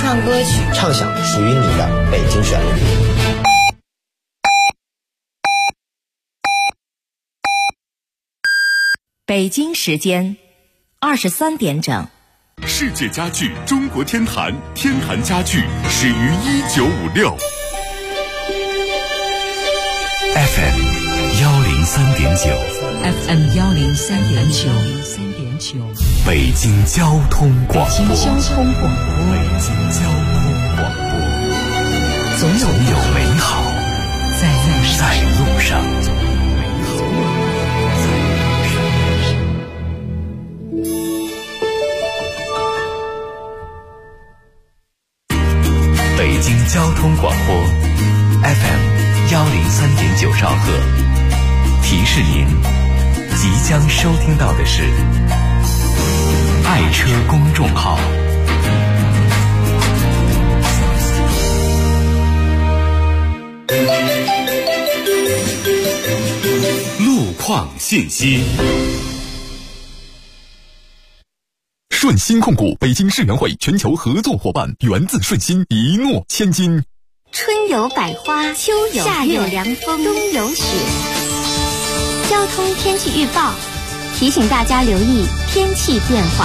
唱歌曲，畅享属于你的北京旋律。 北京时间23点整。 世界家具中国天坛，天坛家具始于1956。FM 103.9 FM 103.9 北京交通广播。 北京交通广播。总有美好在路上。北京交通广播 FM 103.9兆赫，提示您即将收听到的是爱车公众号。路况信息。顺鑫控股北京世园会全球合作伙伴，源自顺鑫，一诺千金。 春有百花，秋有夏有凉风，冬有雪。交通天气预报提醒大家留意天气变化。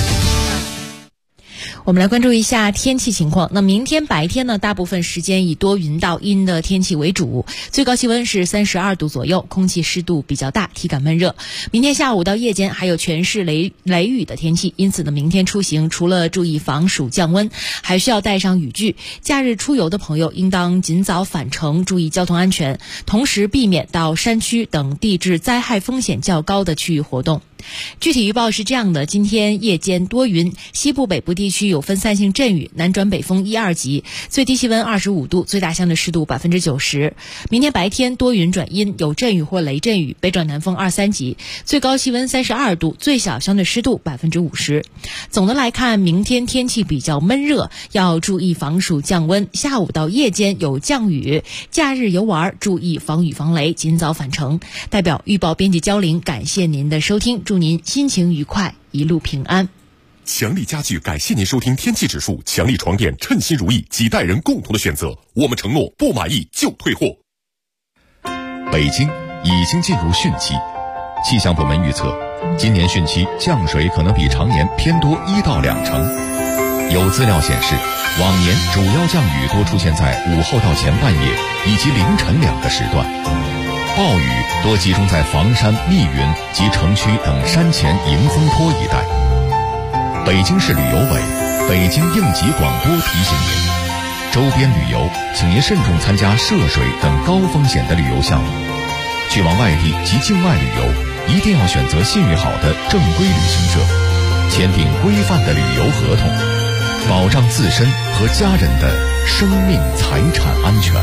我们来关注一下天气情况。那明天白天呢，大部分时间以多云到阴的天气为主，最高气温是32度左右，空气湿度比较大，体感闷热。明天下午到夜间还有全市雷雨的天气，因此呢，明天出行除了注意防暑降温，还需要带上雨具。假日出游的朋友应当尽早返程，注意交通安全，同时避免到山区等地质灾害风险较高的区域活动。具体预报是这样的：今天夜间多云，西部北部地区有分散性阵雨，南转北风1、2级，最低气温25度，最大相对湿度90%。明天白天多云转阴，有阵雨或雷阵雨，北转南风2、3级，最高气温32度，最小相对湿度50%。总的来看，明天天气比较闷热，要注意防暑降温，下午到夜间有降雨，假日游玩注意防雨防雷，尽早返程。代表预报编辑焦玲，感谢您的收听，祝您心情愉快，一路平安。 强力家具感谢您收听天气指数，强力床垫称心如意，几代人共同的选择，我们承诺不满意就退货。北京已经进入汛期，气象部门预测，今年汛期降水可能比常年偏多1到2成。有资料显示，往年主要降雨多出现在午后到前半夜以及凌晨2个时段，暴雨多集中在房山、密云及城区等山前迎风坡一带。北京市旅游委、北京应急广播提醒您，周边旅游请您慎重参加涉水等高风险的旅游项目。去往外地及境外旅游，一定要选择信誉好的正规旅行社，签订规范的旅游合同，保障自身和家人的生命财产安全。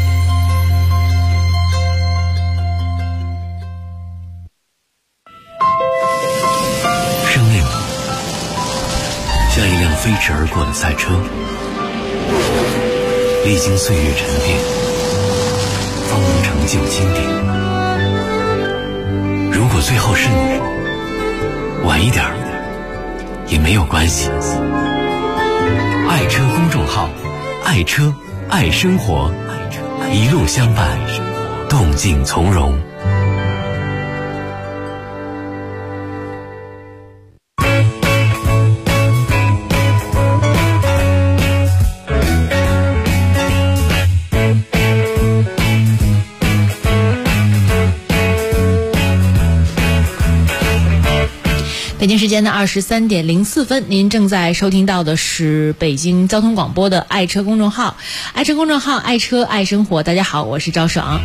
生命像一辆飞驰而过的赛车，历经岁月沉淀，方能成就经典。如果最后是你，晚一点也没有关系。爱车公众号，爱车爱生活，一路相伴，动静从容。 北京时间的23点04分，您正在收听到的是北京交通广播的爱车公众号，爱车公众号，爱车爱生活。大家好，我是赵爽。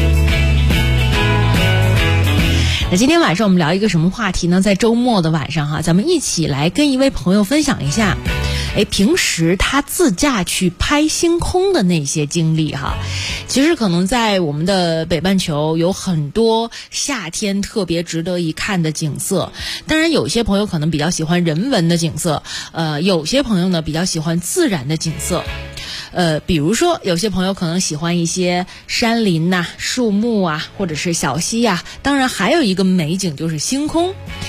那今天晚上我们聊一个什么话题呢？在周末的晚上咱们一起来跟一位朋友分享一下平时他自驾去拍星空的那些经历其实可能在我们的北半球有很多夏天特别值得一看的景色，当然有些朋友可能比较喜欢人文的景色，有些朋友呢比较喜欢自然的景色。比如说有些朋友可能喜欢一些山林树木或者是小溪当然还有一个美景就是星空。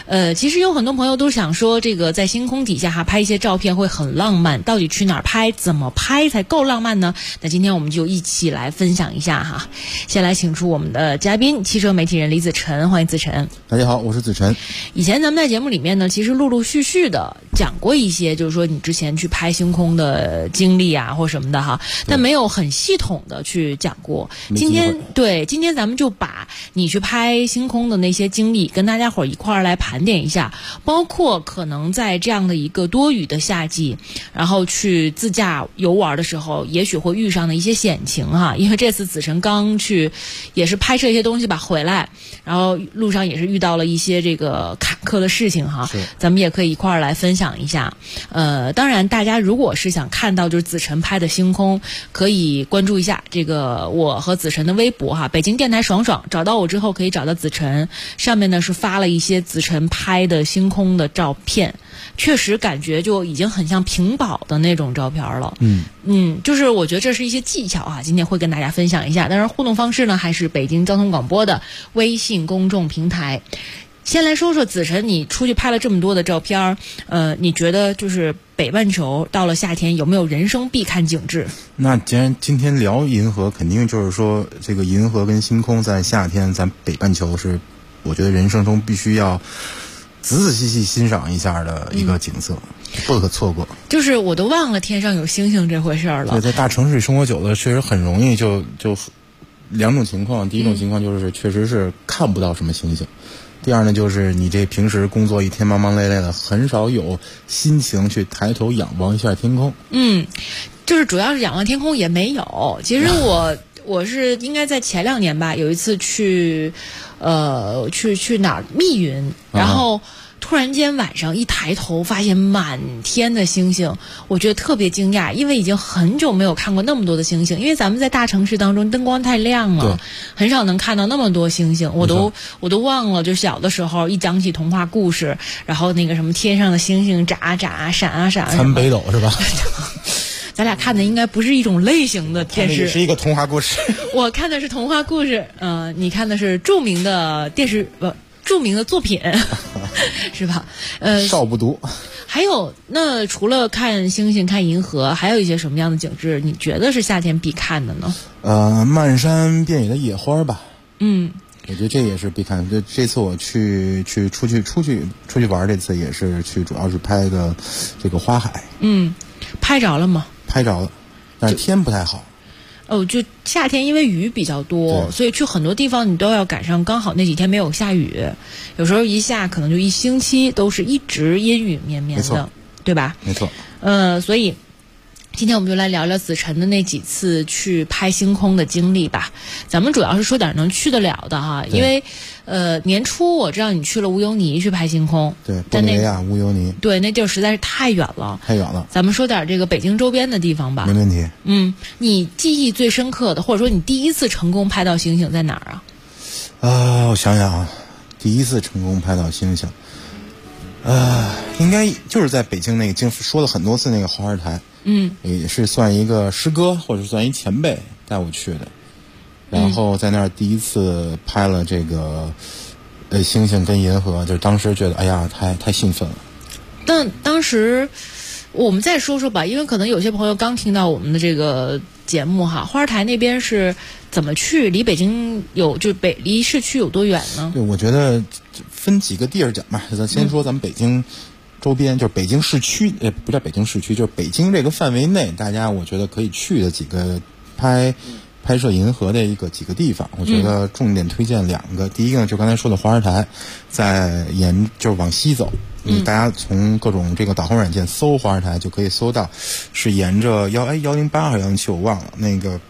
其实有很多朋友都想说，这个在星空底下拍一些照片会很浪漫，到底去哪儿拍，怎么拍才够浪漫呢？那今天我们就一起来分享一下哈。先来请出我们的嘉宾，汽车媒体人李子晨，欢迎子晨。 大家好，我是子晨。 以前咱们在节目里面呢，其实陆陆续续的讲过一些，就是说你之前去拍星空的经历啊，或什么的哈，但没有很系统的去讲过。今天咱们就把你去拍星空的那些经历跟大家伙一块儿来盘点一下，包括可能在这样的一个多雨的夏季，然后去自驾游玩的时候，也许会遇上的一些险情哈。因为这次子晨刚去也是拍摄一些东西吧，回来，然后路上也是遇到了一些这个坎坷的事情哈，咱们也可以一块儿来分享一下。当然大家如果是想看到就是子晨拍的星空，可以关注一下这个我和子晨的微博哈，北京电台爽爽，找到我之后可以找到子晨，上面呢是发了一些子晨拍的星空的照片，确实感觉就已经很像屏保的那种照片了。就是我觉得这是一些技巧啊，今天会跟大家分享一下。当然互动方式呢还是北京交通广播的微信公众平台。先来说说子晨，你出去拍了这么多的照片，你觉得就是北半球到了夏天有没有人生必看景致？ 那既然今天聊银河，肯定就是说这个银河跟星空在夏天咱北半球是我觉得人生中必须要仔仔细细欣赏一下的一个景色，不可错过。 就是我都忘了天上有星星这回事了。 对，在大城市生活久了，确实很容易就两种情况。第一种情况就是确实是看不到什么星星。第二呢，就是你这平时工作一天忙忙累累的，很少有心情去抬头仰望一下天空。 就是主要是仰望天空也没有。其实我是应该在前2年吧，有一次去哪儿密云，然后突然间晚上一抬头发现满天的星星，我觉得特别惊讶，因为已经很久没有看过那么多的星星。因为咱们在大城市当中灯光太亮了，很少能看到那么多星星。我都忘了，就小的时候一讲起童话故事，然后那个什么天上的星星眨啊眨，闪啊闪， 参北斗是吧？ 咱俩看的应该不是一种类型的电视， 是一个童话故事。 我看的是童话故事，你看的是著名的著名的作品是吧？ 少不读。 还有，那除了看星星看银河，还有一些什么样的景致你觉得是夏天必看的呢？ 漫山遍野的野花吧。我觉得这也是必看。这次我出去玩，这次也是主要是拍的这个花海。 拍着了吗？ 拍着了，但是天不太好。 就夏天因为雨比较多，所以去很多地方你都要赶上刚好那几天没有下雨，有时候一下可能就1星期都是一直阴雨绵绵的，对吧？ 没错。 所以今天我们就来聊聊子晨的那几次去拍星空的经历吧。咱们主要是说点能去得了的哈，因为年初我知道你去了乌尤尼去拍星空， 对，玻利维亚乌尤尼， 对，那地儿实在是太远了。咱们说点这个北京周边的地方吧。 没问题。 你记忆最深刻的，或者说你第一次成功拍到星星在哪儿啊？我想想啊，第一次成功拍到星星，应该就是在北京那个经说了很多次那个花儿台。也是算一个师哥或者算一前辈带我去的，然后在那儿第一次拍了这个星星跟银河，就当时觉得哎呀太兴奋了。 但当时我们再说说吧，因为可能有些朋友刚听到我们的这个节目哈，花儿台那边是怎么去？离北京离市区有多远呢？ 对，我觉得分几个地儿讲吧。咱先说咱们北京周边，就是北京市区，不叫北京市区，就是北京这个范围内，大家我觉得可以去的几个拍摄银河的几个地方，我觉得重点推荐2个。第一个呢，就刚才说的花儿台，就是往西走，大家从各种这个导航软件搜花儿台就可以搜到，是沿着108还是107我忘了，那个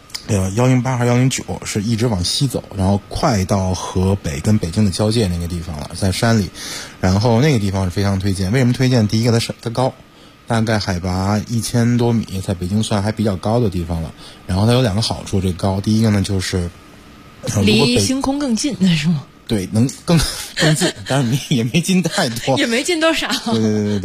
108还是109是一直往西走，然后快到河北跟北京的交界那个地方了，在山里。然后那个地方是非常推荐。为什么推荐？第一个它高，大概海拔1000多米，在北京算还比较高的地方了。然后它有2个好处，这高，第一个呢就是离星空更近，是吗？ 对，能更近，但是也没近太多， 也没近多少。 对。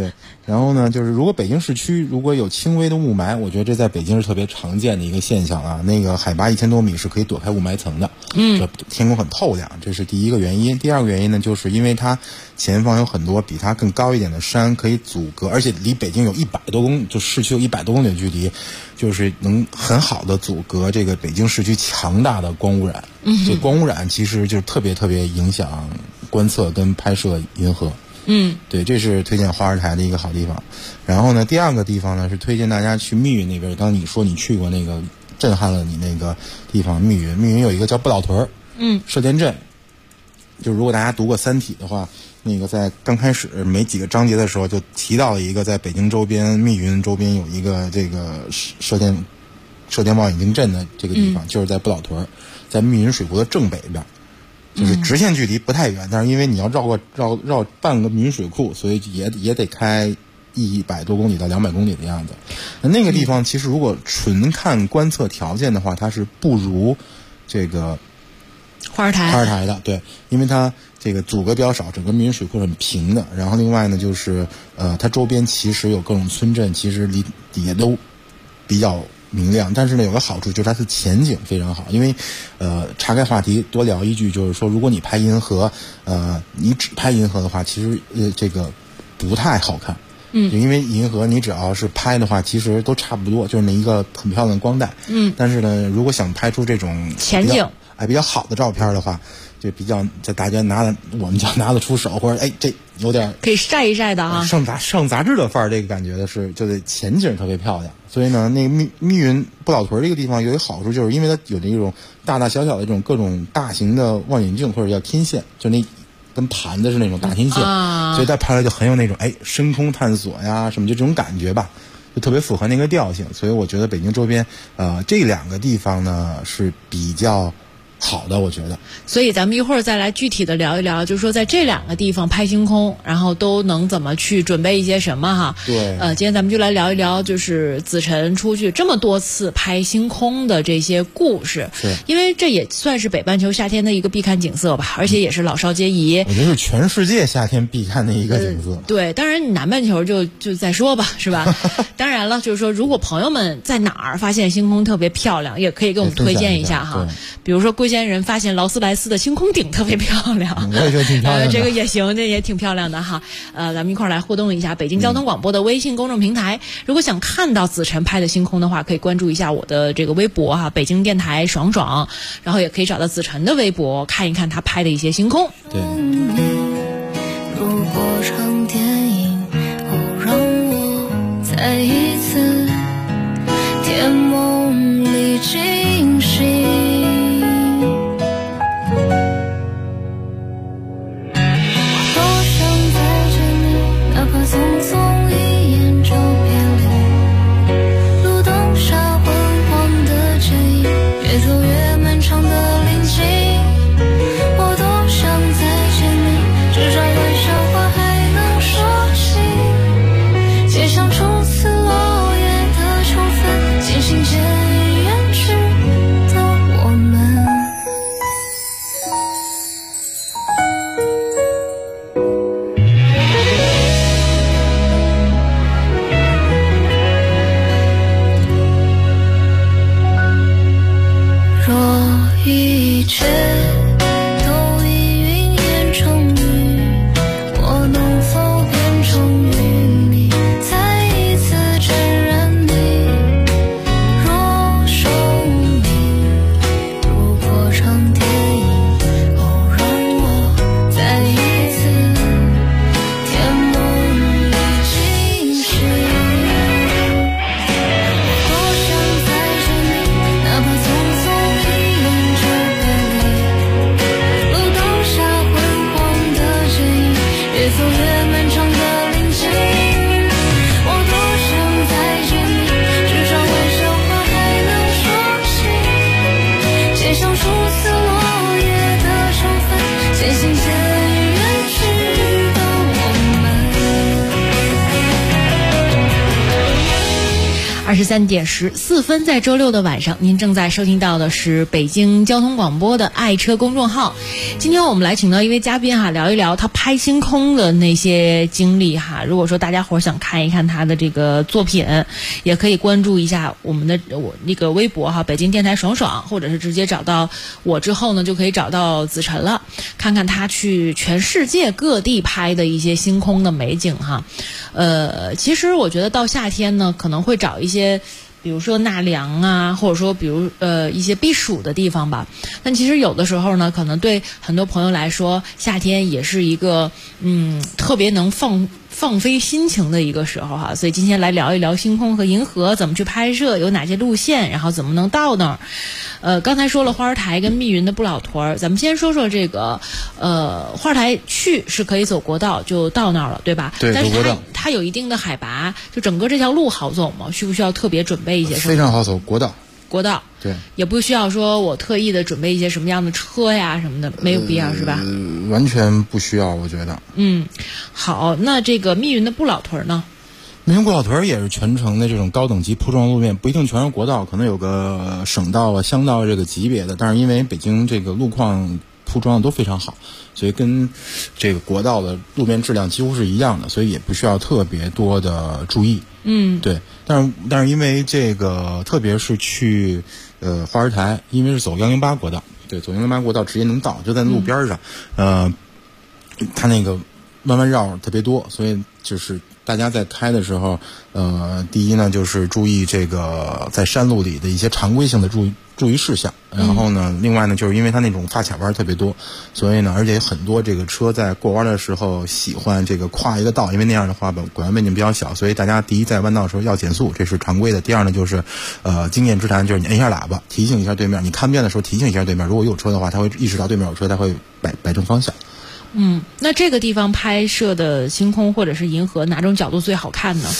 然后呢，就是如果北京市区如果有轻微的雾霾，我觉得这在北京是特别常见的一个现象啊。那个海拔1000多米是可以躲开雾霾层的，天空很透亮，这是第一个原因。第二个原因呢，就是因为它前方有很多比它更高一点的山可以阻隔，而且离北京有100多公里，就市区有100多公里的距离，就是能很好的阻隔这个北京市区强大的光污染。这光污染其实就特别影响观测跟拍摄银河。对，这是推荐花儿台的一个好地方。然后呢，第二个地方呢是推荐大家去密云那边。刚刚你说你去过那个震撼了你那个地方，密云有一个叫不老屯射电阵。就如果大家读过《三体》的话，那个在刚开始没几个章节的时候就提到了一个在北京周边密云周边有一个这个射电望远镜阵的这个地方，就是在不老屯，在密云水库的正北边。就是直线距离不太远，但是因为你要绕半个密云水库，所以也得开100多公里到200公里的样子。那个地方其实如果纯看观测条件的话，它是不如这个花儿台的，对，因为它这个阻隔比较少，整个密云水库很平的。然后另外呢，就是它周边其实有各种村镇，其实离底下都比较明亮，但是呢有个好处就是它的前景非常好。因为岔开话题多聊一句，就是说如果你拍银河，你只拍银河的话，其实这个不太好看。因为银河你只要是拍的话，其实都差不多，就是那一个很漂亮的光带。但是呢，如果想拍出这种前景比较好的照片的话，就比较在大家我们叫拿得出手，或者这有点可以晒一晒的啊， 上杂志的范儿，这个感觉的是就得前景特别漂亮。所以呢，那个密云不老屯这个地方有一个好处，就是因为它有那种大大小小的这种各种大型的望远镜或者叫天线，就那跟盘子是那种大天线，所以它拍出来就很有那种深空探索呀什么，就这种感觉吧，就特别符合那个调性。所以我觉得北京周边这2个地方呢是比较好的，我觉得。 所以咱们一会儿再来具体的聊一聊，就是说在这2个地方拍星空，然后都能怎么去准备一些什么哈。 对。 今天咱们就来聊一聊，就是子晨出去这么多次拍星空的这些故事。 是。因为这也算是北半球夏天的一个必看景色吧，而且也是老少皆宜。 我觉得是全世界夏天必看的一个景色。 对，当然南半球就再说吧，是吧？当然了，就是说如果朋友们在哪儿发现星空特别漂亮，也可以给我们推荐一下哈。比如说龟仙人发现劳斯莱斯的星空顶特别漂亮， 我也觉得挺漂亮的。 这个也行，这也挺漂亮的哈。咱们一块儿来互动一下北京交通广播的微信公众平台。如果想看到子晨拍的星空的话，可以关注一下我的这个微博哈，北京电台爽爽，然后也可以找到子晨的微博看一看他拍的一些星空。 对。 如果场电影让我再一次甜梦里惊醒。匆匆一眼就别离，路灯下昏黄的剪影，越走越漫长的林径。我多想再见你，至少玩笑话还能说起，街上初次落叶的秋分，渐行渐远去。 23点14分，在周六的晚上，您正在收听到的是北京交通广播的爱车公众号。今天我们来请到一位嘉宾聊一聊他拍星空的那些经历如果说大家伙想看一看他的这个作品，也可以关注一下我那个微博北京电台爽爽，或者是直接找到我之后呢，就可以找到子晨了，看看他去全世界各地拍的一些星空的美景其实我觉得到夏天呢，可能会找一些比如说纳凉或者说比如一些避暑的地方吧。但其实有的时候呢，可能对很多朋友来说，夏天也是一个特别能放飞心情的一个时候所以今天来聊一聊星空和银河怎么去拍摄，有哪些路线，然后怎么能到那儿。刚才说了花儿台跟密云的不老屯，咱们先说说这个花儿台去是可以走国道就到那儿了，对吧？ 对， 但是走国道它有一定的海拔，就整个这条路好走吗？需不需要特别准备一些什么？ 非常好走，国道对， 也不需要说我特意的准备一些什么样的车呀什么的，没有必要是吧？ 完全不需要，我觉得。 好，那这个密云的不老屯呢？ 密云不老屯也是全程的这种高等级铺装路面，不一定全是国道，可能有个省道乡道这个级别的，但是因为北京这个路况铺装的都非常好，所以跟这个国道的路面质量几乎是一样的，所以也不需要特别多的注意。对，但是因为这个，特别是去花儿台，因为是走108国道，对，走108国道直接能到，就在路边上。它那个弯弯绕特别多，所以就是大家在开的时候，第一呢就是注意这个在山路里的一些常规性的注意事项，然后呢，另外呢就是因为它那种发卡弯特别多，所以呢，而且很多这个车在过弯的时候喜欢这个跨一个道，因为那样的话拐弯半径比较小，所以大家第一在弯道的时候要减速，这是常规的。第二呢就是经验之谈，就是你摁一下喇叭提醒一下对面，你看不见的时候提醒一下对面，如果有车的话，他会意识到对面有车，他会摆正方向。 那这个地方拍摄的星空或者是银河，哪种角度最好看呢？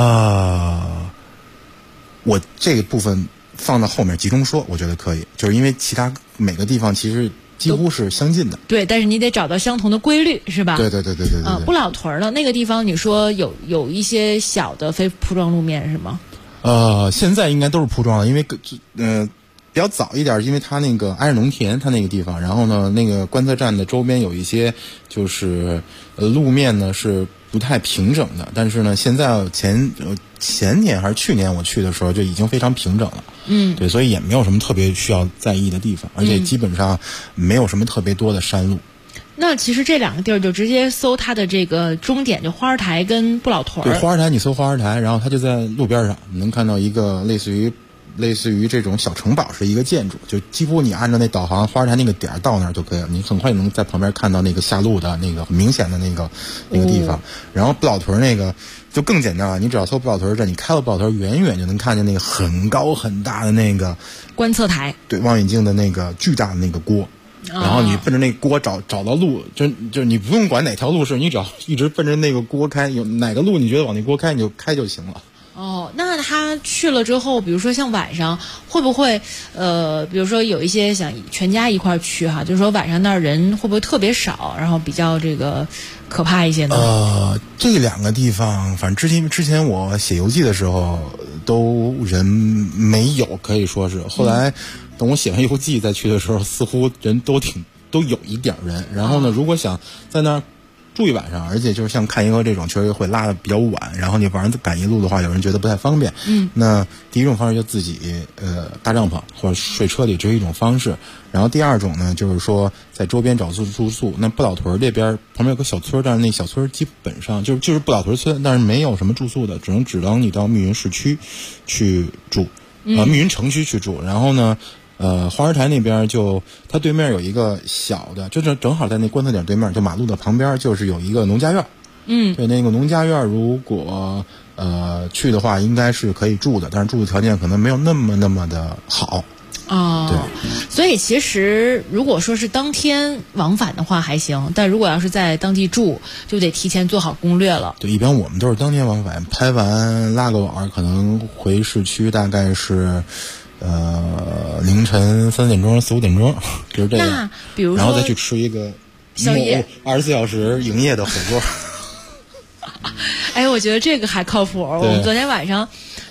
我这个部分放到后面集中说，我觉得可以，就是因为其他每个地方其实几乎是相近的。 对，但是你得找到相同的规律，是吧？ 对。 不老屯呢，那个地方你说有一些小的非铺装路面是吗？ 现在应该都是铺装的，因为比较早一点，因为它那个挨着农田，它那个地方，然后呢，那个观测站的周边有一些就是路面呢是不太平整的，但是呢，现在前年还是去年我去的时候就已经非常平整了。对，所以也没有什么特别需要在意的地方，而且基本上没有什么特别多的山路。 那其实这两个地儿就直接搜它的这个终点，就花儿台跟不老屯。 对，花儿台你搜花儿台，然后它就在路边上，你能看到一个类似于这种小城堡是一个建筑，就几乎你按照那导航花儿台那个点到那儿就可以了，你很快就能在旁边看到那个下路的那个很明显的那个地方。然后不老屯那个就更简单了，你只要搜不老屯站，你开到不老屯，远远就能看见那个很高很大的那个观测台， 对，望远镜的那个巨大的那个锅。然后你奔着那锅找到路，就你不用管哪条路是，你只要一直奔着那个锅开，有哪个路你觉得往那锅开你就开就行了。 那他去了之后，比如说像晚上会不会比如说有一些想全家一块去就是说晚上那儿人会不会特别少，然后比较这个可怕一些呢？ 这两个地方反正之前我写游记的时候都人没有，可以说是后来等我写完游记再去的时候，似乎人都有一点人。然后呢，如果想在那儿住一晚上，而且就是像看银河这种确实会拉的比较晚，然后你晚上赶一路的话，有人觉得不太方便。那第一种方式就自己搭帐篷或者睡车里，这是一种方式。然后第二种呢，就是说在周边找住宿。那不老屯这边旁边有个小村，但是那小村基本上就是不老屯村，但是没有什么住宿的，只能你到密云市区去住，密云城区去住。然后呢，花儿台那边它对面有一个小的，就是正好在那观测点对面，就马路的旁边就是有一个农家院。对，那个农家院如果去的话，应该是可以住的，但是住的条件可能没有那么的好。对， 所以其实如果说是当天往返的话还行，但如果要是在当地住，就得提前做好攻略了。 对，一般我们都是当天往返，拍完拉个网，可能回市区大概是凌晨3点钟、4、5点钟，就是这样。 那比如说， 然后再去吃一个宵夜 ，24小时营业的火锅。 我觉得这个还靠谱。我们昨天晚上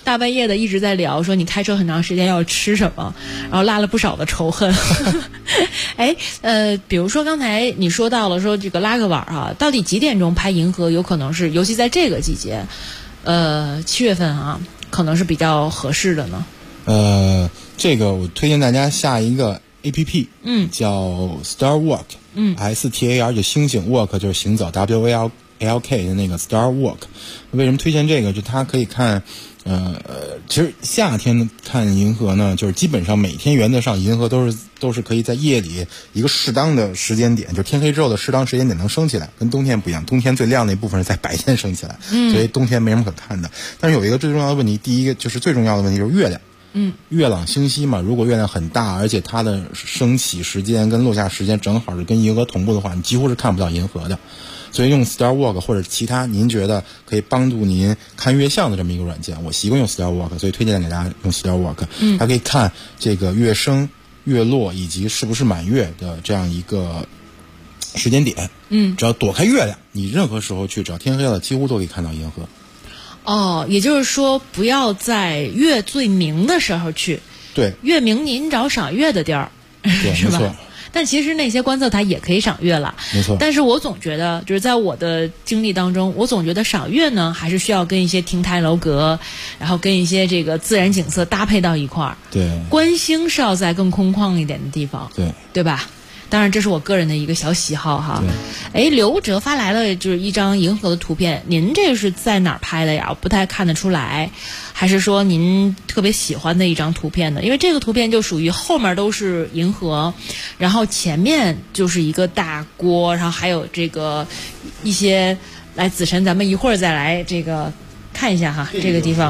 大半夜的一直在聊，说你开车很长时间要吃什么，然后拉了不少的仇恨。哎，比如说刚才你说到了说这个拉个碗啊，到底几点钟拍银河有可能是，尤其在这个季节，7月份啊，可能是比较合适的呢？ 这个我推荐大家下一个 APP， 叫 Star Walk，STAR 就星星 ，Walk 就是行走 ，WALK 的那个 Star Walk。为什么推荐这个？就它可以看，其实夏天看银河呢，就是基本上每天原则上银河都是可以在夜里一个适当的时间点，就天黑之后的适当时间点能升起来，跟冬天不一样，冬天最亮的一部分是在白天升起来，所以冬天没什么可看的。但是有一个最重要的问题，第一个就是最重要的问题就是月亮。月朗星稀嘛，如果月亮很大，而且它的升起时间跟落下时间正好是跟银河同步的话，你几乎是看不到银河的。所以用 Star Walk 或者其他您觉得可以帮助您看月相的这么一个软件，我习惯用 Star Walk， 所以推荐给大家用 Star Walk。它可以看这个月升、月落以及是不是满月的这样一个时间点。只要躲开月亮，你任何时候去，只要天黑了，几乎都可以看到银河。 哦，也就是说，不要在月最明的时候去。 对， 月明您找赏月的地儿， 对， 是吧？ 没错。 但其实那些观测台也可以赏月了， 没错。 但是我总觉得，就是在我的经历当中，我总觉得赏月呢，还是需要跟一些亭台楼阁，然后跟一些这个自然景色搭配到一块儿。 对。 观星是要在更空旷一点的地方，对吧？当然，这是我个人的一个小喜好哈。哎，刘哲发来了就是一张银河的图片，您这个是在哪儿拍的呀？我不太看得出来，还是说您特别喜欢的一张图片呢？因为这个图片就属于后面都是银河，然后前面就是一个大锅，然后还有这个一些来子晨，咱们一会儿再来这个看一下哈，这个地方。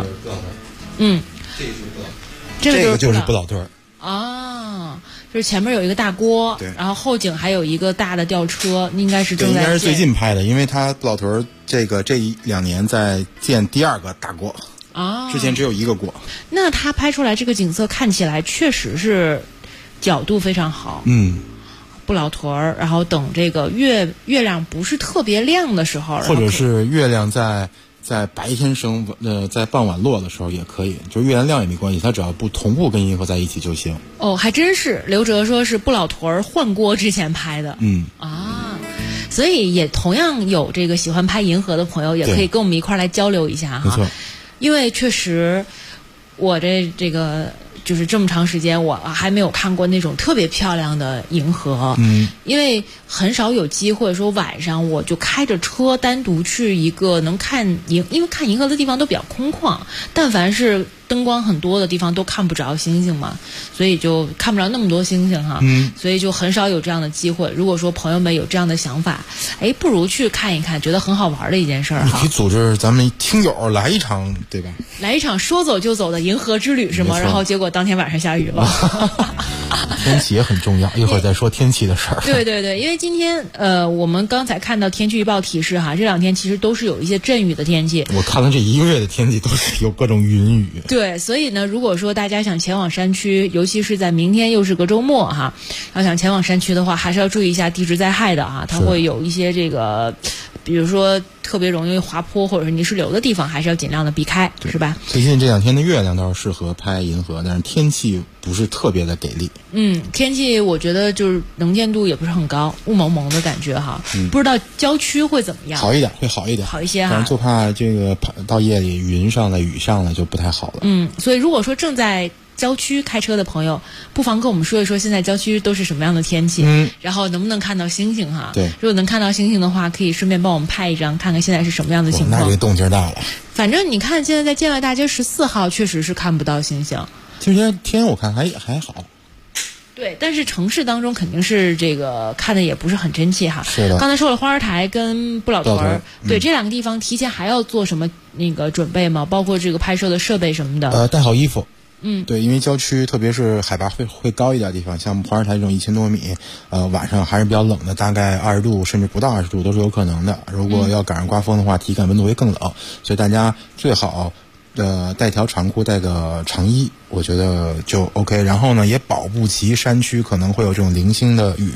这个就是不老墩儿。 啊，就是前面有一个大锅，然后后景还有一个大的吊车，应该是正在建。 应该是最近拍的，因为他不老屯这1-2年在建第二个大锅啊， 之前只有一个锅。 那他拍出来这个景色看起来确实是角度非常好。不老屯儿，然后等这个月亮不是特别亮的时候， 或者是月亮在白天升，在傍晚落的时候也可以，就是月亮亮也没关系，它只要不同步跟银河在一起就行。 哦，还真是，刘哲说是不老屯换锅之前拍的。所以也同样有这个喜欢拍银河的朋友，也可以跟我们一块来交流一下哈。 没错， 因为确实我这个就是这么长时间，我还没有看过那种特别漂亮的银河。因为很少有机会说晚上我就开着车单独去一个能看因为看银河的地方都比较空旷，但凡是灯光很多的地方都看不着星星嘛，所以就看不着那么多星星哈。所以就很少有这样的机会。如果说朋友们有这样的想法，哎，不如去看一看，觉得很好玩的一件事儿哈。 你可以组织咱们听友来一场，对吧？ 来一场说走就走的银河之旅是吗？然后结果当天晚上下雨了。 天气也很重要，一会儿再说天气的事儿。 对，因为今天我们刚才看到天气预报提示哈，这两天其实都是有一些阵雨的天气。 我看了这1个月的天气都是有各种云雨。 对，所以呢，如果说大家想前往山区，尤其是在明天又是个周末哈，要想前往山区的话，还是要注意一下地质灾害的哈，它会有一些这个，比如说特别容易滑坡或者是泥石流的地方，还是要尽量的避开，是吧？ 最近这2天的月亮倒是适合拍银河，但是天气不是特别的给力。 天气我觉得就是能见度也不是很高，雾蒙蒙的感觉哈。不知道郊区会怎么样？ 好一点，会好一点， 好一些哈。 但是就怕这个到夜里云上来雨上来就不太好了。 所以如果说正在郊区开车的朋友，不妨跟我们说一说现在郊区都是什么样的天气，然后能不能看到星星哈？ 对， 如果能看到星星的话，可以顺便帮我们拍一张，看看现在是什么样的情况。 那这动静大了。 反正你看现在在建外大街14号确实是看不到星星。 其实天我看还好。 对，但是城市当中肯定是这个看的也不是很真切哈。 是的。 刚才说了花儿台跟不老屯，对这2个地方提前还要做什么那个准备吗？包括这个拍摄的设备什么的。 带好衣服。对，因为郊区特别是海拔会高一点的地方，像花儿台这种1000多米，晚上还是比较冷的，大概20度甚至不到20度都是有可能的。如果要赶上刮风的话，体感温度会更冷，所以大家最好带条长裤，带个长衣，我觉得就 OK。然后呢，也保不齐山区可能会有这种零星的雨，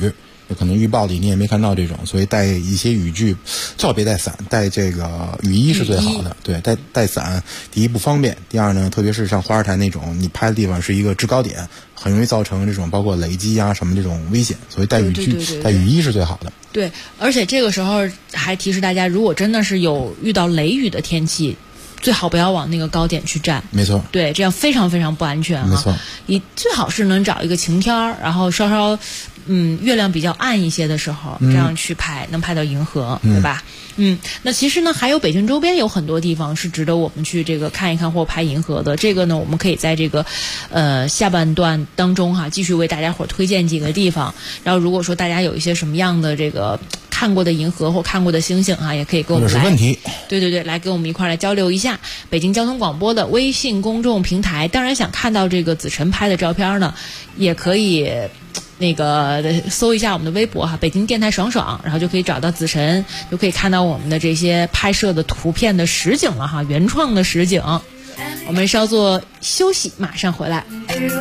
可能预报里你也没看到这种，所以带一些雨具，最好别带伞，带这个雨衣是最好的。对，带伞，第一不方便，第二呢，特别是像花儿台那种，你拍的地方是一个制高点，很容易造成这种包括雷击啊什么这种危险，所以带雨具、带雨衣是最好的。 对，而且这个时候还提示大家，如果真的是有遇到雷雨的天气，最好不要往那个高点去站。 没错， 对，这样非常非常不安全啊。 没错， 你最好是能找一个晴天儿，然后稍稍月亮比较暗一些的时候，这样去拍，能拍到银河，对吧？那其实呢，还有北京周边有很多地方是值得我们去这个看一看或拍银河的。这个呢，我们可以在这个下半段当中哈，继续为大家伙推荐几个地方。然后如果说大家有一些什么样的这个看过的银河或看过的星星哈，也可以跟我们来， 问题， 对，来跟我们一块来交流一下。北京交通广播的微信公众平台，当然想看到这个子晨拍的照片呢，也可以那个搜一下我们的微博哈，北京电台爽爽，然后就可以找到子晨，就可以看到我们的这些拍摄的图片的实景了哈，原创的实景。我们稍作休息，马上回来。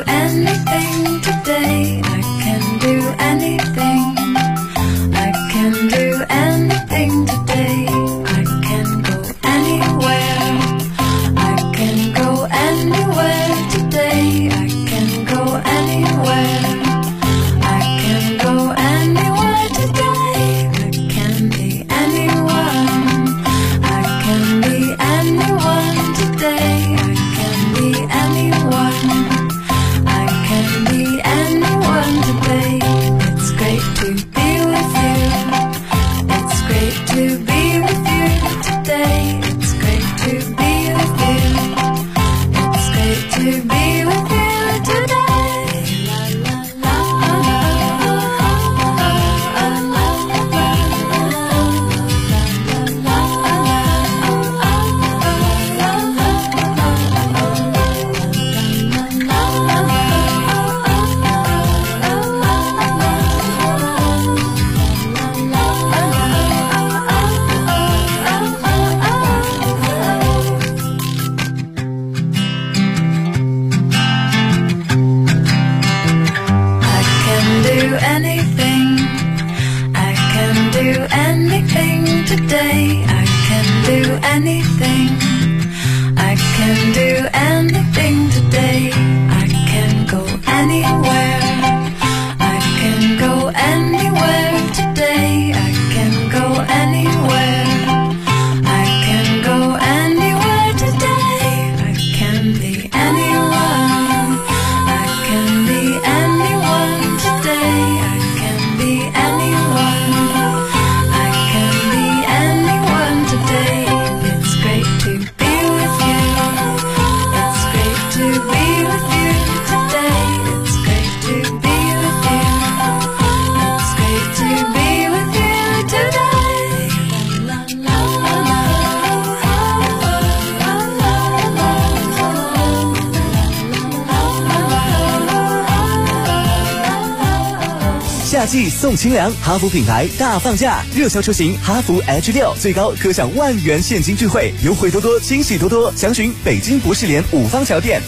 夏季送清凉，哈弗品牌大放价，热销车型哈弗 H6最高可享10000元现金钜惠，优惠多多，惊喜多多。详询北京博士联五方桥店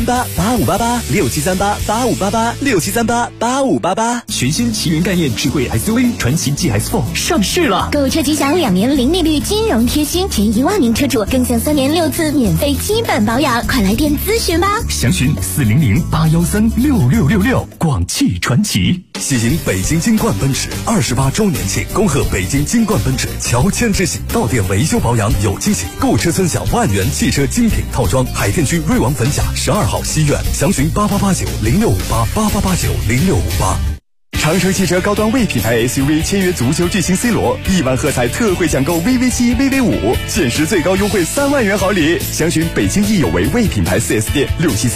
67388588，67388588，67388588。 全新奇云概念智慧 SUV 传祺 GS4 上市了， 购车即享2年零利率金融贴心，前1万名车主更享3年6次免费基本保养，快来电咨询吧。 详询40081366666，广汽传祺。 喜迎北京金冠奔驰28周年庆，恭贺北京金冠奔驰乔迁之喜，到店维修保养有惊喜，购车尊享10000元汽车精品套装。海淀区瑞王粉甲12号西苑，详询88890658，88890658。 长城汽车高端 V 品牌 SUV 签约足球巨星 C 罗，1万喝彩特惠抢购 VV7、VV5，限时最高优惠3万元好礼。详询北京益友为 V 品牌 4S 店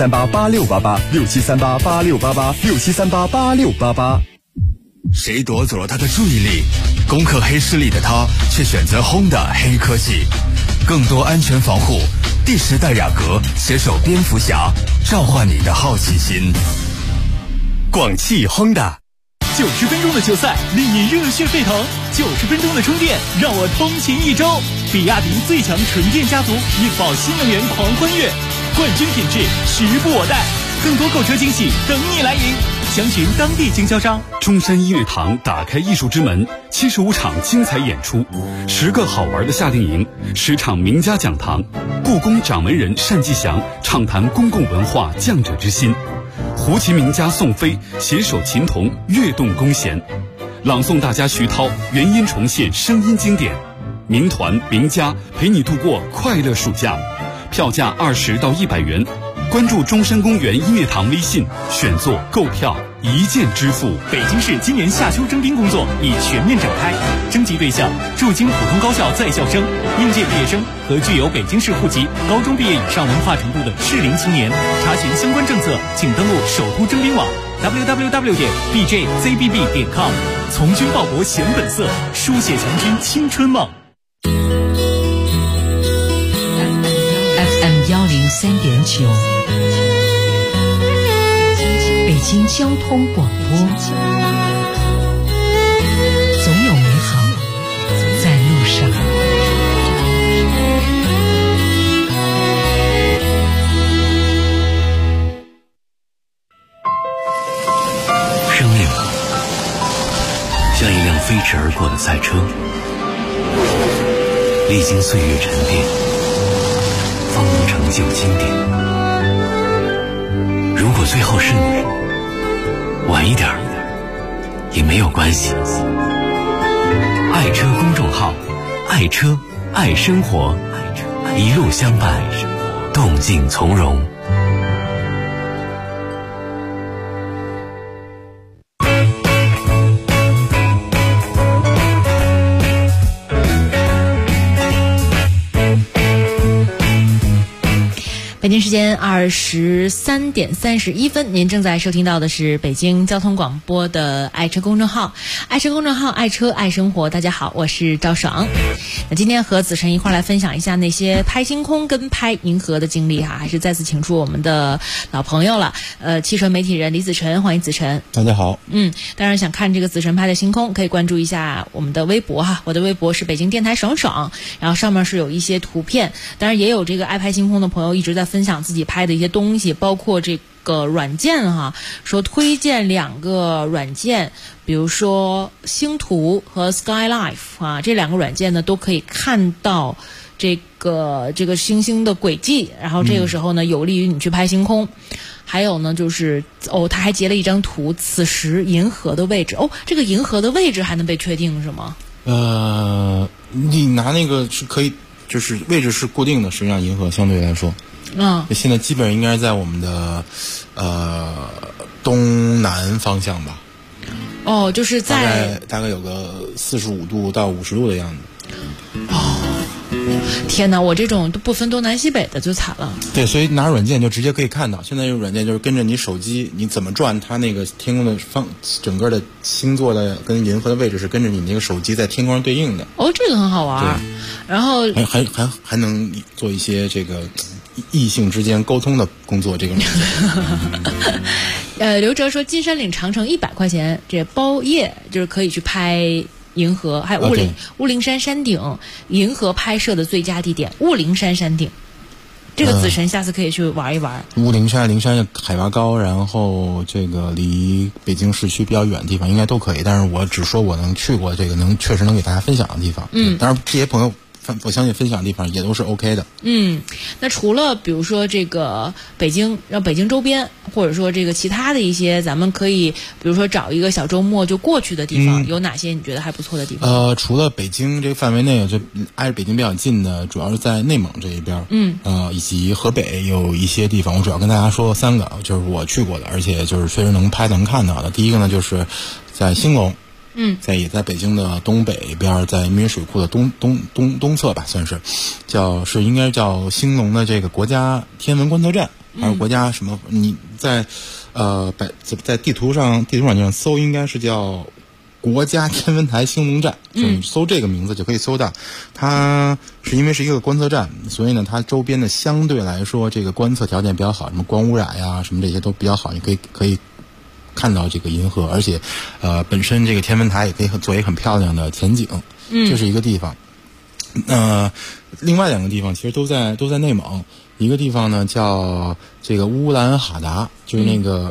，67388688，67388688，67388688。 谁夺走了他的注意力？攻克黑势力的他，却选择 Honda 黑科技，更多安全防护。第10代雅阁携手蝙蝠侠，召唤你的好奇心。 广汽 Honda。90分钟的球赛令你热血沸腾，90分钟的充电让我通勤1周。比亚迪最强纯电家族，印爆新能源狂欢乐，冠军品质时不我待，更多购车惊喜等你来赢。 详询当地经销商。 中山音乐堂打开艺术之门，75场精彩演出，10个好玩的夏令营，10场名家讲堂，故宫掌门人单霁翔畅谈公共文化匠者之心，胡琴名家宋飞携手琴童跃动弓弦，朗诵大家徐涛原音重现声音经典，民团名家陪你度过快乐暑假，票价20到100元。关注中山公园音乐堂微信，选座购票一键支付。 北京市今年夏秋征兵工作已全面展开，征集对象驻京普通高校在校生、应届毕业生和具有北京市户籍、高中毕业以上文化程度的适龄青年。查询相关政策，请登录首都征兵网 www.bjzbb.com。从军报国显本色，书写强军青春梦。 FM 103.9，北京交通广播，总有美好在路上。 生命像一辆飞驰而过的赛车，历经岁月沉淀，方能成就经典。如果最后是你，晚一点也没有关系。爱车公众号，爱车爱生活，一路相伴，动静从容。 北京时间23点31分，您正在收听到的是北京交通广播的爱车公众号，爱车公众号，爱车爱生活。大家好，我是赵爽。那今天和子晨一块来分享一下那些拍星空跟拍银河的经历哈，还是再次请出我们的老朋友了，汽车媒体人李子晨，欢迎子晨。 大家好。 当然想看这个子晨拍的星空，可以关注一下我们的微博哈，我的微博是北京电台爽爽，然后上面是有一些图片，当然也有这个爱拍星空的朋友一直在分享自己拍的一些东西，包括这个软件哈，说推荐2个软件，比如说星图和 Skylife 啊，这2个软件呢都可以看到这个星星的轨迹，然后这个时候呢有利于你去拍星空。还有呢就是他还截了一张图，此时银河的位置，这个银河的位置还能被确定是吗？ 你拿那个是可以，就是位置是固定的，实际上银河相对来说现在基本应该是在我们的东南方向吧。 就是在大概有个45度到50度的样子。 天哪，我这种都不分东南西北的就惨了。 对，所以拿软件就直接可以看到。现在有软件就是跟着你手机，你怎么转，它那个天空的整个的星座的跟银河的位置是跟着你那个手机在天空上对应的。 这个很好玩。然后还能做一些这个异性之间沟通的工作，这个软件。刘哲说金山岭长城100块钱，这包夜就是可以去拍银河，还有雾灵山山顶银河拍摄的最佳地点，雾灵山山顶，这个子晨下次可以去玩一玩。 雾灵山海拔高，然后这个离北京市区比较远的地方应该都可以，但是我只说我能去过这个确实能给大家分享的地方。当然这些朋友我相信分享的地方也都是 OK 的。 那除了比如说这个北京周边，或者说这个其他的一些咱们可以比如说找一个小周末就过去的地方，有哪些你觉得还不错的地方？ 除了北京这个范围内，就挨着北京比较近的主要是在内蒙这一边，以及河北有一些地方，我主要跟大家说3个，就是我去过的，而且就是确实能拍能看到的。第一个呢就是在兴隆，也在北京的东北边，在密云水库的东侧吧，算是应该叫兴隆的这个国家天文观测站，还是国家什么？你在地图上搜，应该是叫国家天文台兴隆站，你搜这个名字就可以搜到。它是因为是一个观测站，所以呢它周边的相对来说这个观测条件比较好，什么光污染呀什么这些都比较好，你可以看到这个银河，而且本身这个天文台也可以做一个很漂亮的前景，这是一个地方。另外2个地方其实都在内蒙，一个地方呢叫这个乌兰哈达，就是那个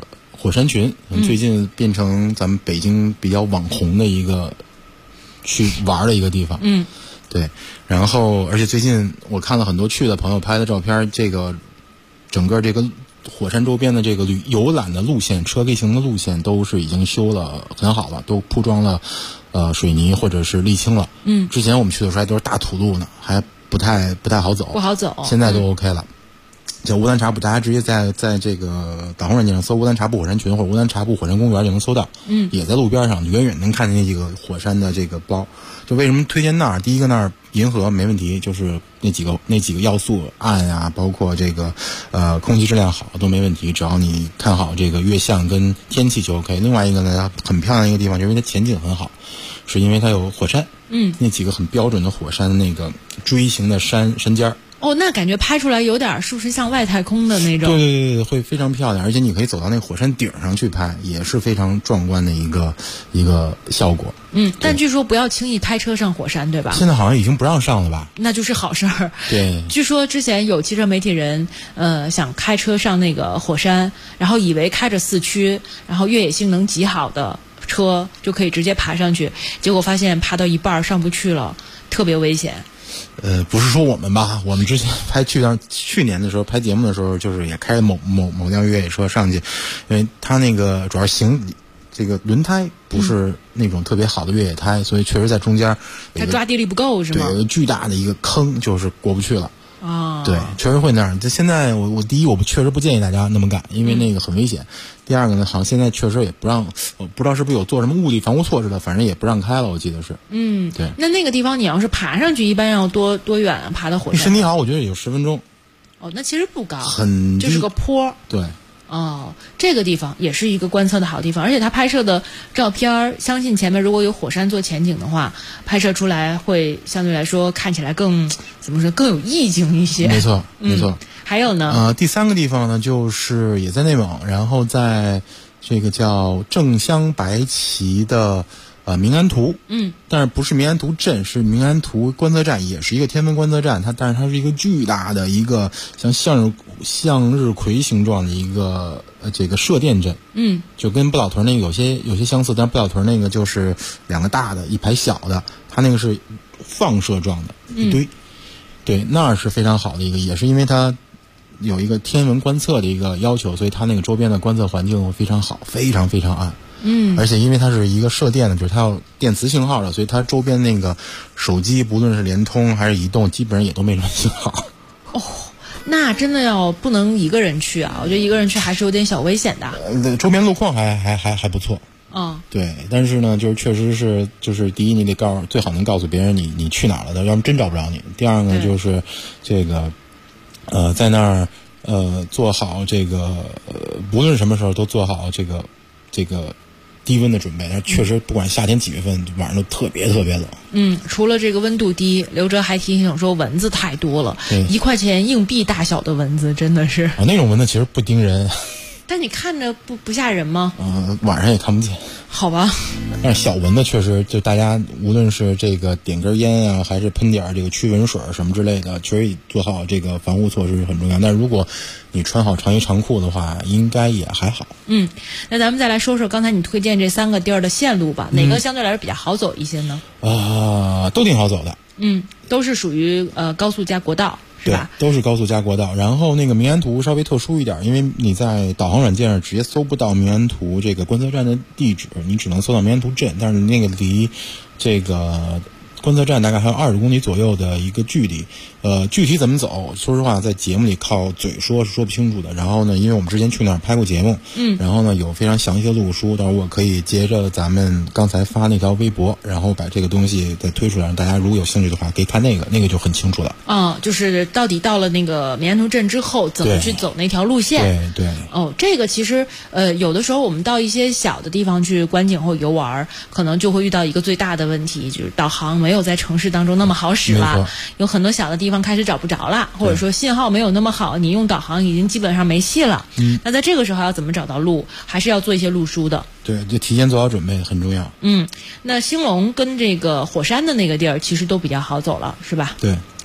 火山群，最近变成咱们北京比较网红的一个去玩的一个地方。对。然后，而且最近我看了很多去的朋友拍的照片，这个整个这个火山周边的这个游览的路线、车可以行的路线都是已经修了很好了，都铺装了水泥或者是沥青了。之前我们去的时候还都是大土路呢，还不太好走， 不好走。 现在都 OK 了。叫乌兰察布，大家直接在这个导航软件上搜乌兰察布火山群或者乌兰察布火山公园就能搜到。也在路边上，远远能看见那几个火山的这个包。就为什么推荐那儿？第一个那儿银河没问题，就是那几个要素暗啊，包括这个空气质量好都没问题，只要你看好这个月相跟天气就 OK。另外一个呢，它很漂亮一个地方，就是因为它前景很好，是因为它有火山。那几个很标准的火山那个锥形的山尖儿。 那感觉拍出来有点是不是像外太空的那种？ 对，会非常漂亮，而且你可以走到那个火山顶上去拍，也是非常壮观的一个效果。 但据说不要轻易开车上火山，对吧？ 现在好像已经不让上了吧？ 那就是好事儿。 对， 据说之前有汽车媒体人想开车上那个火山，然后以为开着4驱，然后越野性能极好的车就可以直接爬上去，结果发现爬到一半上不去了，特别危险。 不是说我们吧，我们之前去年的时候拍节目的时候，就是也开某辆越野车上去，因为它那个主要这个轮胎不是那种特别好的越野胎，所以确实在中间它抓地力不够是吗？ 对，有巨大的一个坑，就是过不去了。 对， 确实会那样。现在我第一，我确实不建议大家那么干，因为那个很危险。第二个呢，好像现在确实也不让，我不知道是不是有做什么物理防护措施的，反正也不让开了，我记得是。对。 那个地方你要是爬上去，一般要多远啊？爬到火山？ 身体好，我觉得也有10分钟。 那其实不高， 很就是个坡。 对。 这个地方也是一个观测的好地方，而且它拍摄的照片，相信前面如果有火山做前景的话，拍摄出来会相对来说看起来更怎么说更有意境一些。 没错。 还有呢？ 第3个地方呢，就是也在内蒙，然后在这个叫正乡白旗的明安图。但是不是明安图镇，是明安图观测站，也是一个天文观测站。但是它是一个巨大的一个像向日葵形状的一个这个射电阵。就跟不老屯那个有些相似，但不老屯那个就是2个大的，一排小的，它那个是放射状的一堆。对，那是非常好的一个，也是因为它有一个天文观测的一个要求，所以它那个周边的观测环境非常好，非常非常暗。而且因为它是一个射电的，就是它有电磁信号的，所以它周边那个手机不论是联通还是移动，基本上也都没什么信号。 那真的不能一个人去啊！我觉得一个人去还是有点小危险的。 周边路况还不错。对，但是呢，就是确实是，就是第一，你得最好能告诉别人你去哪儿了的，要么真找不着你。第二个就是这个在那儿做好这个无论什么时候都做好这个低温的准备。确实不管夏天几月份，晚上都特别特别冷。 除了这个温度低，刘哲还提醒说蚊子太多了，1块钱硬币大小的蚊子真的是。 那种蚊子其实不叮人。 但你看着不吓人吗？ 晚上也看不见。 好吧。 但是小蚊子确实，就大家无论是这个点根烟啊，还是喷点这个驱蚊水什么之类的，确实做好这个防护措施是很重要。但是如果你穿好长衣长裤的话，应该也还好。 那咱们再来说说刚才你推荐这3个地儿的线路吧，哪个相对来说比较好走一些呢？ 都挺好走的。 都是属于高速加国道。是吧？ 对，都是高速加国道。然后那个明安图稍微特殊一点，因为你在导航软件上直接搜不到明安图这个观测站的地址，你只能搜到明安图镇，但是那个离这个观测站大概还有20公里左右的一个距离。具体怎么走，说实话在节目里靠嘴说是说不清楚的。然后呢，因为我们之前去那儿拍过节目，然后呢有非常详细的路书，到时候我可以接着咱们刚才发那条微博，然后把这个东西再推出来，让大家如果有兴趣的话可以看那个就很清楚了。 就是到底到了那个明安图镇之后怎么去走那条路线。 对。 这个其实有的时候我们到一些小的地方去观景或游玩，可能就会遇到一个最大的问题，就是导航没有在城市当中那么好使了，有很多小的地方开始找不着了，或者说信号没有那么好，你用导航已经基本上没戏了。那在这个时候要怎么找到路，还是要做一些路书的。 对，就提前做好准备很重要。 那兴隆跟这个火山的那个地儿其实都比较好走了，是吧？ 对。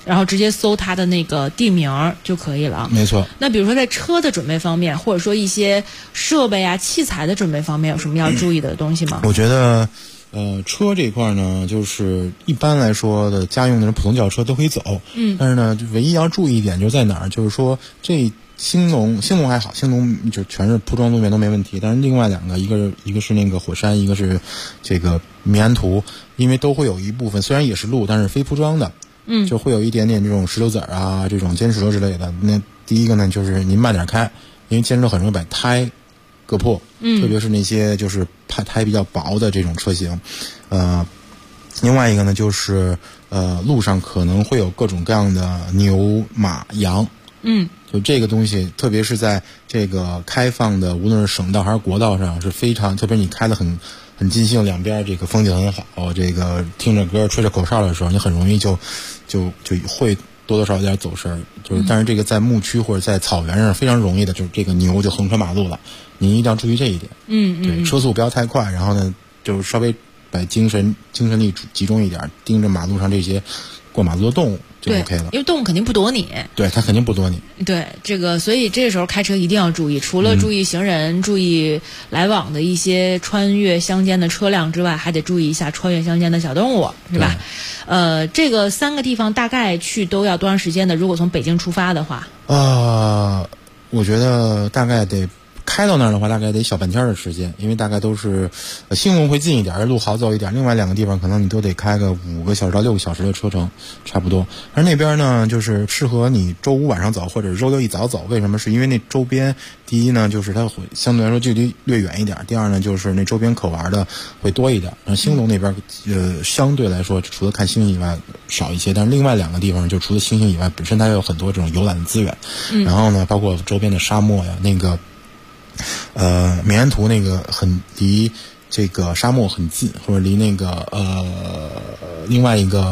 然后直接搜它的那个地名就可以了。 没错。 那比如说在车的准备方面，或者说一些设备啊、器材的准备方面，有什么要注意的东西吗？ 我觉得，车这一块呢，就是一般来说的家用的普通轿车都可以走。但是呢，就唯一要注意一点就是在哪儿，就是说这兴隆还好，兴隆就全是铺装路面都没问题。但是另外两个，一个是那个火山，一个是这个米安图，因为都会有一部分虽然也是路，但是非铺装的，就会有一点点这种石头子儿啊，这种尖石头之类的。那第一个呢，就是您慢点开，因为尖石头很容易把胎割破，特别是那些就是胎比较薄的这种车型。另外一个呢，就是路上可能会有各种各样的牛马羊。就这个东西，特别是在这个开放的，无论是省道还是国道上，是非常，特别你开得很尽兴，两边这个风景很好，这个听着歌吹着口哨的时候，你很容易就会多少有点走神儿。就是但是这个在牧区或者在草原上非常容易的，就是这个牛就横穿马路了，您一定要注意这一点。对，车速不要太快，然后呢，就稍微把精神力集中一点，盯着马路上这些过马路的动物就 OK 了。 因为动物肯定不躲你。 对，它肯定不躲你。 对，这个所以这个时候开车一定要注意，除了注意行人、注意来往的一些穿越乡间的车辆之外，还得注意一下穿越乡间的小动物，是吧？这个3个地方大概去都要多长时间的？如果从北京出发的话， 我觉得大概得开到那儿的话，大概得小半天的时间，因为大概都是兴隆会近一点，路好走一点，另外2个地方可能你都得开个5个小时到6个小时的车程，差不多。而那边呢，就是适合你周5晚上走，或者周6一早走。为什么？是因为那周边，第一呢，就是它会相对来说距离略远一点；第二呢，就是那周边可玩的会多一点。那兴隆那边相对来说除了看星星以外少一些，但是另外2个地方就除了星星以外，本身它有很多这种游览的资源。然后呢，包括周边的沙漠呀，那个米安图那个很离这个沙漠很近，或者离那个另外一个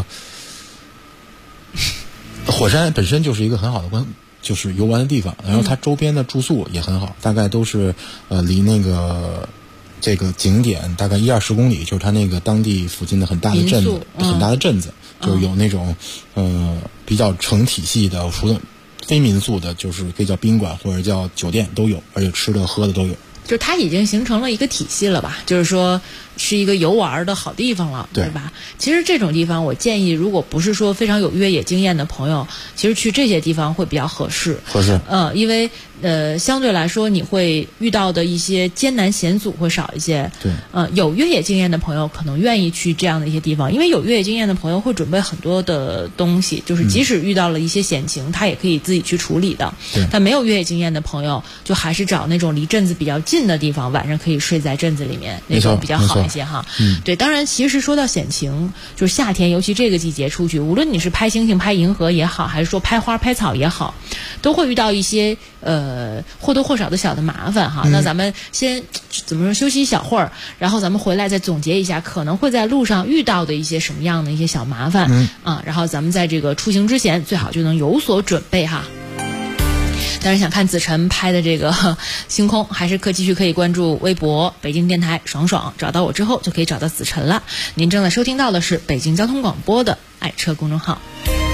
火山本身就是一个很好的就是游玩的地方，然后它周边的住宿也很好，大概都是离那个这个景点大概10-20公里，就是它那个当地附近的很大的镇子，就有那种比较成体系的，除了非民宿的，就是可以叫宾馆或者叫酒店都有，而且吃的喝的都有。 就是它已经形成了一个体系了吧？就是说是一个游玩的好地方了，对吧？其实这种地方，我建议，如果不是说非常有越野经验的朋友，其实去这些地方会比较合适。因为相对来说，你会遇到的一些艰难险阻会少一些。 对。 有越野经验的朋友可能愿意去这样的一些地方，因为有越野经验的朋友会准备很多的东西，就是即使遇到了一些险情，他也可以自己去处理的。但没有越野经验的朋友，就还是找那种离镇子比较近的地方，晚上可以睡在镇子里面，那种比较好一些哈。对，当然，其实说到险情，就是夏天，尤其这个季节出去，无论你是拍星星、拍银河也好，还是说拍花、拍草也好，都会遇到一些或多或少的小的麻烦哈。那咱们先怎么说休息一小会儿，然后咱们回来再总结一下可能会在路上遇到的一些什么样的一些小麻烦然后咱们在这个出行之前最好就能有所准备哈。当然想看子晨拍的这个星空，还是继续可以关注微博北京电台爽爽，找到我之后就可以找到子晨了。您正在收听到的是北京交通广播的爱车公众号。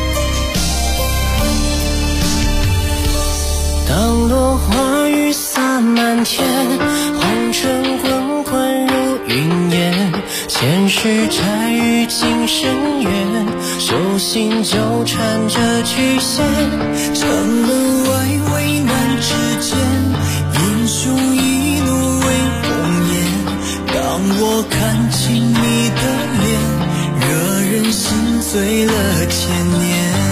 当落花雨洒满天，红尘滚滚如云烟，前世债与今生缘，手心纠缠着曲线，长路外为难之间，英雄一怒为红颜，当我看清你的脸，惹人心醉了千年。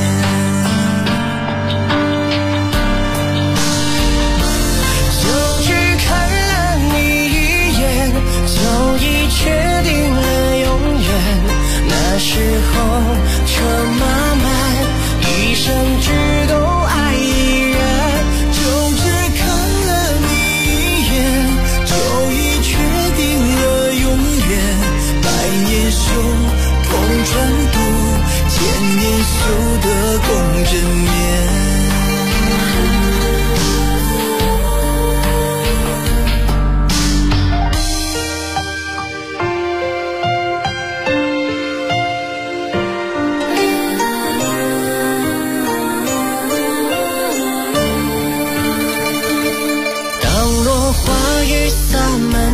确定了永远，那时候车马慢，一生只够爱一人。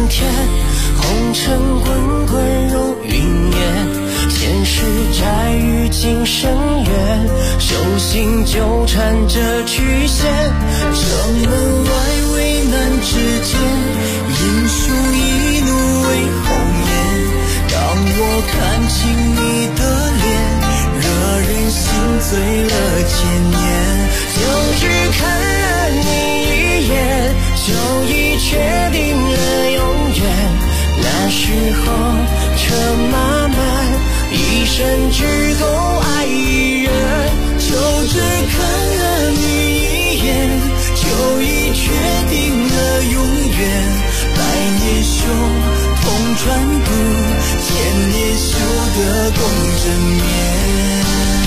天，红尘滚滚如云烟。前世债与今生缘，手心纠缠着曲线。城门外危难之间，英雄一怒为红颜。当我看清你的脸，惹人心醉了千年。就只看了你一眼，就已确定了永远。那时候车马慢，一生只够爱一人。就只看了你一眼，就已决定了永远。百年修同船渡，千年修得共枕眠。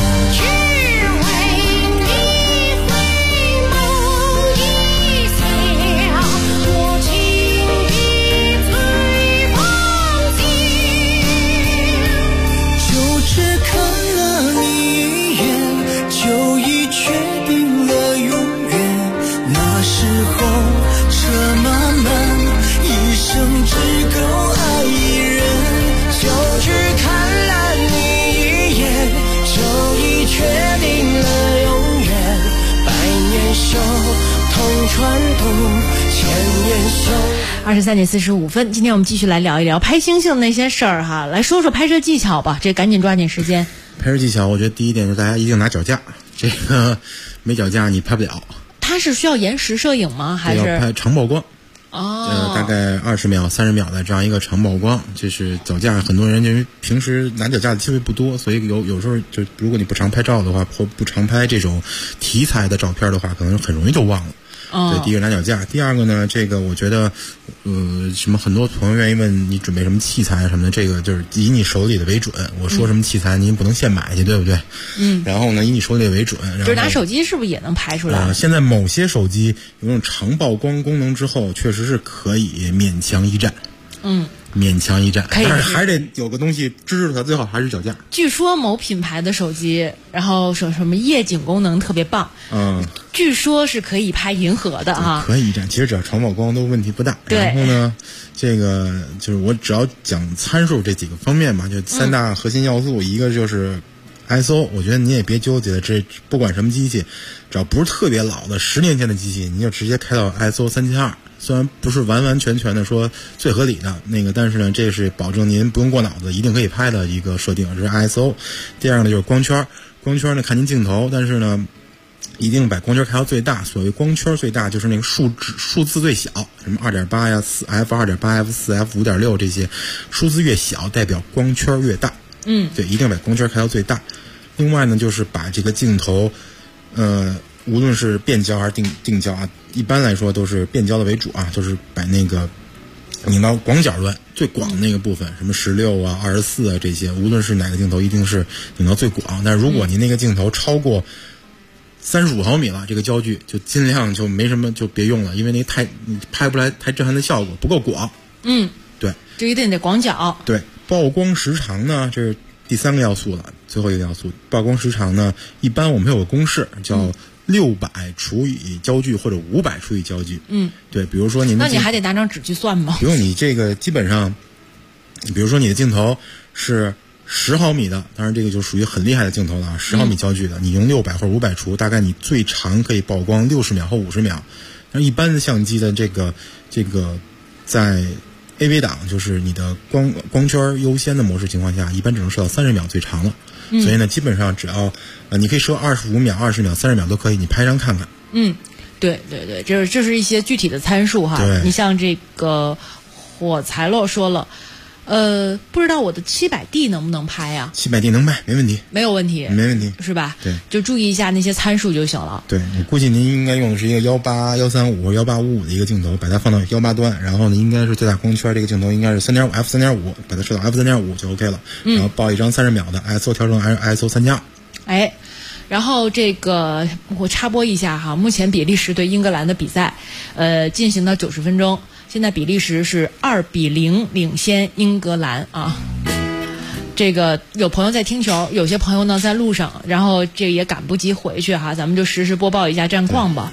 23点45分，今天我们继续来聊一聊拍星星的那些事儿哈，来说说拍摄技巧吧，这赶紧抓紧时间。 拍摄技巧，我觉得第一点就是大家一定拿脚架，这个没脚架你拍不了。 它是需要延时摄影吗？还是要拍长曝光？大概20秒、30秒的这样一个长曝光，就是脚架。很多人因为平时拿脚架的机会不多，所以有时候就如果你不常拍照的话，或不常拍这种题材的照片的话，可能很容易就忘了。对，第一个拿脚架，第二个呢，这个我觉得，什么很多朋友愿意问你准备什么器材什么的，这个就是以你手里的为准。我说什么器材，您不能现买去，对不对？然后呢，以你手里为准。 就是拿手机是不是也能拍出来？ 现在某些手机有这种长曝光功能之后，确实是可以勉强一战。勉强一战，但是还得有个东西支持它，最好还是脚架。 据说某品牌的手机，然后说什么夜景功能特别棒，据说是可以拍银河的哈， 可以一战。其实只要长曝光都问题不大。 对。 然后呢，这个就是我只要讲参数这几个方面吧，就3大核心要素，一个就是 ISO， 我觉得你也别纠结了，这不管什么机器，只要不是特别老的10年前的机器，你就直接开到 ISO 3200。虽然不是完完全全的说最合理的那个，但是呢，这是保证您不用过脑子，一定可以拍的一个设定，这是 ISO。第二个呢就是光圈，光圈呢看您镜头，但是呢，一定把光圈开到最大。所谓光圈最大，就是那个数字最小，什么2.8呀、F2.8、F4、F5.6这些数字越小，代表光圈越大。对，一定把光圈开到最大。另外呢，就是把这个镜头，无论是变焦还是定焦啊，一般来说都是变焦的为主啊，就是把那个拧到广角端最广的那个部分，什么16啊、24啊这些，无论是哪个镜头，一定是拧到最广。但是如果你那个镜头超过35毫米了，这个焦距就尽量就没什么，就别用了，因为那你拍不来太震撼的效果，不够广。对， 就一定得广角。 对，曝光时长呢，这是第3个要素了，最后一个要素。曝光时长呢，一般我们有个公式叫600除以焦距或者500除以焦距。对，比如说那你还得拿张纸去算吗？ 不用，你这个基本上，比如说你的镜头是10毫米的，当然这个就属于很厉害的镜头了啊，10毫米焦距的，你用600或者500除，大概你最长可以曝光60秒或50秒。但一般的相机的这个在 AV 档，就是你的光圈优先的模式情况下，一般只能设到30秒最长了。所以呢，基本上只要你可以设25秒、20秒、30秒都可以，你拍张看看。 对，这是一些具体的参数哈。你像这个火柴漏说了，不知道我的700D 能不能拍呀 ？700D 能拍，没问题， 没有问题， 没问题， 是吧？ 对， 就注意一下那些参数就行了。 对，我估计您应该用的是一个18、135或1855的一个镜头，把它放到18端，然后呢，应该是最大光圈，这个镜头应该是3.5 F3.5，把它设到 F3.5 就 OK 了。然后报一张30秒的 ISO， 调整 ISO 3+2。 然后这个我插播一下哈，目前比利时对英格兰的比赛，进行到90分钟。现在比利时是2-0领先英格兰啊。这个有朋友在听球，有些朋友呢在路上，然后这也赶不及回去哈，咱们就实时播报一下战况吧。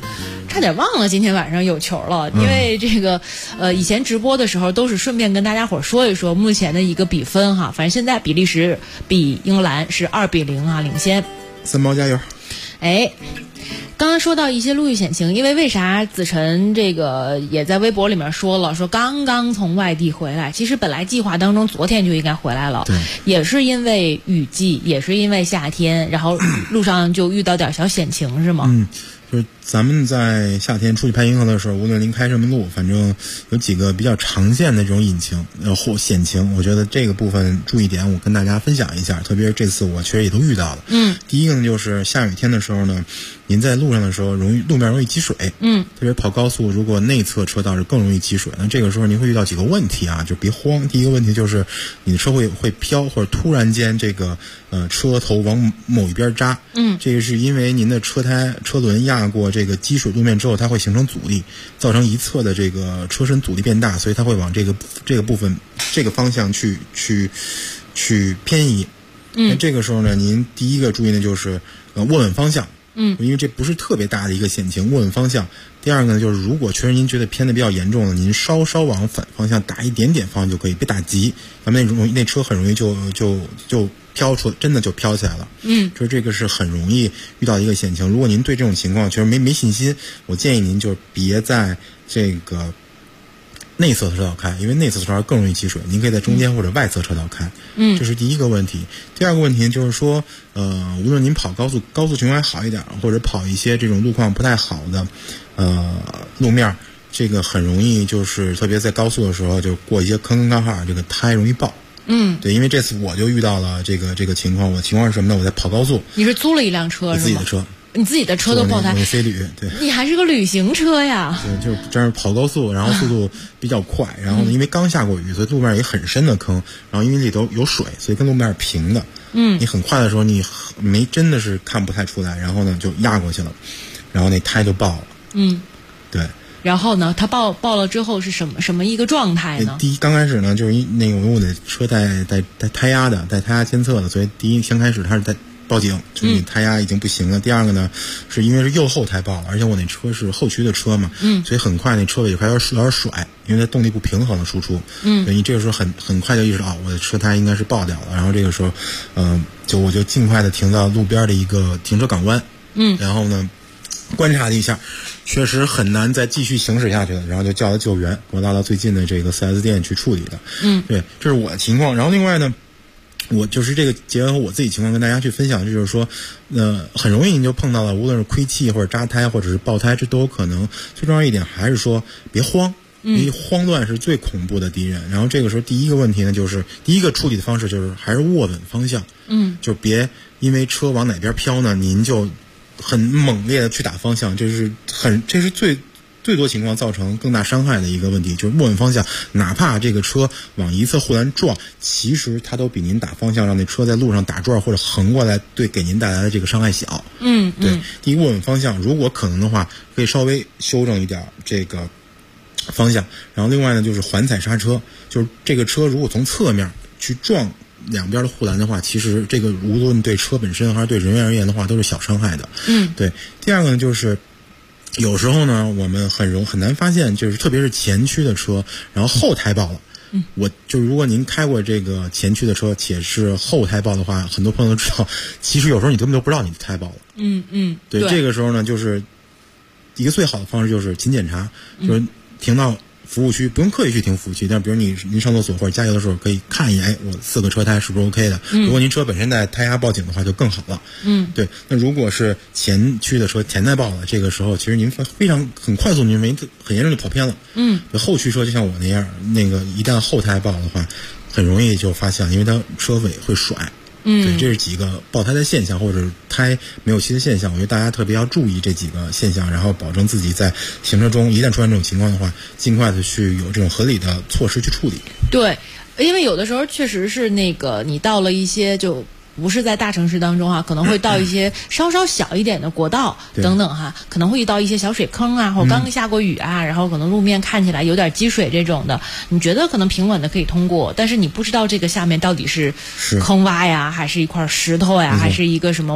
差点忘了今天晚上有球了，因为这个以前直播的时候都是顺便跟大家伙说一说目前的一个比分哈，反正现在比利时比英格兰是2-0啊领先。 三毛加油！ 哎。刚刚说到一些路遇险情，因为为啥子晨这个也在微博里面说了，说刚刚从外地回来，其实本来计划当中昨天就应该回来了，也是因为雨季，也是因为夏天，然后路上就遇到点小险情，是吗？ 就是咱们在夏天出去拍银河的时候，无论您开什么路，反正有几个比较常见的这种隐情或险情，我觉得这个部分注意点我跟大家分享一下，特别是这次我确实也都遇到了。第一个呢就是下雨天的时候呢，您在路上的时候路面容易积水，特别跑高速，如果内侧车道是更容易积水，那这个时候您会遇到几个问题啊，就别慌。第一个问题就是你的车会飘，或者突然间这个车头往某一边扎，这个是因为您的车轮压过这个积水路面之后，它会形成阻力，造成一侧的这个车身阻力变大，所以它会往这个部分这个方向去偏移。那这个时候呢，您第一个注意的就是握稳方向，因为这不是特别大的一个险情，握稳方向。第二个呢，就是如果确实您觉得偏的比较严重了，您稍往反方向打一点点方向就可以，别打急，咱们那车很容易就飘出，真的就飘起来了。就是这个是很容易遇到一个险情。如果您对这种情况确实没信心，我建议您就别在这个内侧车道开，因为内侧车道更容易积水，您可以在中间或者外侧车道开。这是第一个问题。第二个问题就是说，无论您跑高速情况还好一点，或者跑一些这种路况不太好的路面，这个很容易就是特别在高速的时候就过一些坑坎坎，这个胎容易爆。对，因为这次我就遇到了这个情况。我情况是什么呢？我在跑高速。你是租了一辆车是吗？ 自己的车。 你自己的车都爆胎？ 飞旅，对。 你还是个旅行车呀？ 对，就是这样跑高速，然后速度比较快，然后呢，因为刚下过雨，所以路面也很深的坑，然后因为里头有水，所以跟路面是平的。你很快的时候，你真的是看不太出来，然后呢就压过去了，然后那胎就爆了。对。 然后呢，它爆了之后是什么一个状态呢？ 第一，刚开始呢就是那个我的车带胎压的，带胎压监测的，所以第一先开始它是带报警，就是你胎压已经不行了。第二个呢，是因为是右后胎爆了，而且我那车是后驱的车嘛，所以很快那车尾就开始有点甩，因为它动力不平衡的输出，所以你这个时候很快就意识到我的车胎应该是爆掉了。然后这个时候，我就尽快的停到路边的一个停车港湾，然后呢观察了一下，确实很难再继续行驶下去了，然后就叫了救援，我拉到最近的这个 4S 店去处理的。对，这是我的情况。然后另外呢，我就是这个结合我自己情况跟大家去分享，就是说，很容易你就碰到了，无论是亏气或者扎胎或者是爆胎，这都有可能。最重要一点还是说别慌，因为慌乱是最恐怖的敌人。然后这个时候第一个问题呢，就是第一个处理的方式就是还是握稳方向，就别因为车往哪边飘呢，您就很猛烈的去打方向，这是最多情况造成更大伤害的一个问题，就是握稳方向，哪怕这个车往一侧护栏撞，其实它都比您打方向让那车在路上打转或者横过来，给您带来的这个伤害小。对，第一握稳方向，如果可能的话，可以稍微修正一点这个方向。然后另外呢，就是缓踩刹车，就是这个车如果从侧面去撞两边的护栏的话，其实这个无论对车本身还是对人员而言的话，都是小伤害的。对。第二个呢，就是有时候呢，我们很难发现，就是特别是前驱的车，然后后胎爆了。我就如果您开过这个前驱的车，且是后胎爆的话，很多朋友都知道，其实有时候你根本都不知道你的胎爆了。对，这个时候呢，就是一个最好的方式就是勤检查，就是停到服务区，不用刻意去停服务区，但比如您上厕所或者加油的时候可以看一眼，我4个车胎是不是 OK 的？如果您车本身带胎压报警的话就更好了。对。那如果是前驱的车前胎爆了，这个时候其实您很快速，您很严重就跑偏了。后驱车就像我那样，那个一旦后胎爆的话，很容易就发现，因为它车尾会甩。对，这是几个爆胎的现象，或者胎没有漆的现象，我觉得大家特别要注意这几个现象，然后保证自己在行车中一旦出现这种情况的话，尽快的去有这种合理的措施去处理。对， 因为有的时候确实是那个你到了一些就不是在大城市当中可能会到一些稍稍小一点的国道等等可能会遇到一些小水坑或者刚下过雨然后可能路面看起来有点积水这种的，你觉得可能平稳的可以通过，但是你不知道这个下面到底是坑洼呀，还是一块石头呀，还是一个什么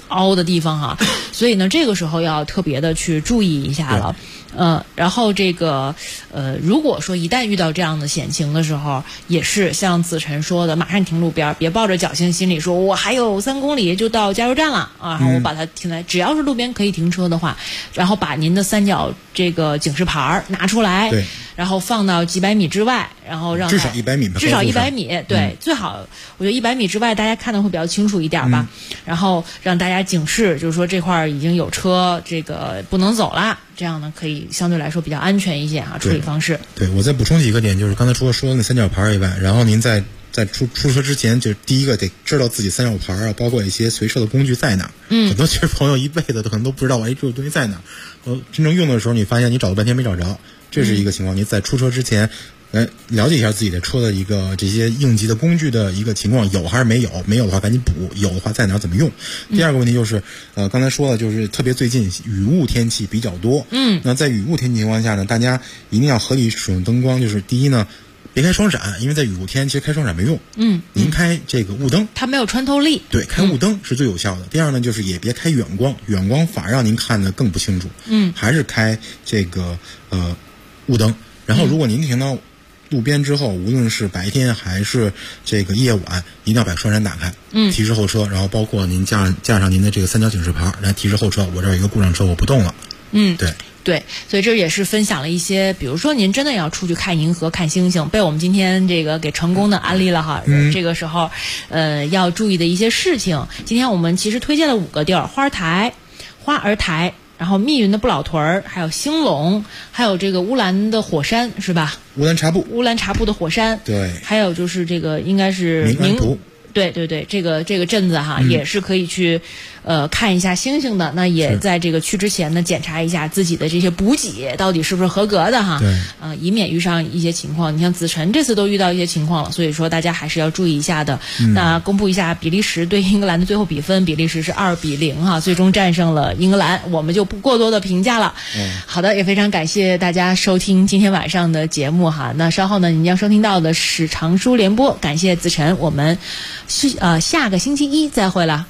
凹的地方哈，所以呢，这个时候要特别的去注意一下了。然后这个如果说一旦遇到这样的险情的时候，也是像子晨说的，马上停路边，别抱着侥幸心理说我还有3公里就到加油站了啊，我把它停在，只要是路边可以停车的话，然后把您的3角这个警示牌拿出来， 对， 然后放到几百米之外，然后让至少100米吧， 至少100米，对，最好我觉得100米之外大家看的会比较清楚一点吧，然后让大家警示，就是说这块儿已经有车，这个不能走了，这样呢可以相对来说比较安全一些啊，处理方式。 对，我再补充几个点，就是刚才除了说的那3角牌以外，然后您在出车之前，就是第一个得知道自己3角牌啊，包括一些随车的工具在哪。很多其实朋友一辈子可能都不知道这个东西在哪，真正用的时候你发现你找了半天没找着，这是一个情况。你在出车之前了解一下自己的车的一个这些应急的工具的一个情况，有还是没有，没有的话赶紧补，有的话在哪怎么用。第二个问题就是刚才说了，就是特别最近雨雾天气比较多，那在雨雾天气情况下呢，大家一定要合理使用灯光。就是第一呢，别开双闪，因为在雨雾天其实开双闪没用，您开这个雾灯， 它没有穿透力， 对，开雾灯是最有效的。第二呢，就是也别开远光，远光反而让您看得更不清楚，还是开这个雾灯。然后如果您停到路边之后，无论是白天还是这个夜晚，一定要把双闪打开，提示后车，然后包括您架上您的这个3角警示牌来提示后车，我这儿有一个故障车，我不动了。 对，所以这也是分享了一些，比如说您真的要出去看银河、看星星，被我们今天这个给成功的安利了哈。这个时候，要注意的一些事情。今天我们其实推荐了5个地儿：花儿台，然后密云的不老屯儿，还有兴隆，还有这个乌兰的火山，是吧？乌兰察布的火山， 对， 还有就是这个应该是明安图。 对，这个镇子哈，也是可以去看一下星星的。那也在这个去之前呢，检查一下自己的这些补给到底是不是合格的哈。以免遇上一些情况。你像子晨这次都遇到一些情况了，所以说大家还是要注意一下的。那公布一下比利时对英格兰的最后比分，比利时是2-0哈，最终战胜了英格兰，我们就不过多的评价了。好的，也非常感谢大家收听今天晚上的节目哈。那稍后呢，您将收听到的是长舒联播，感谢子晨，我们下个星期一再会了。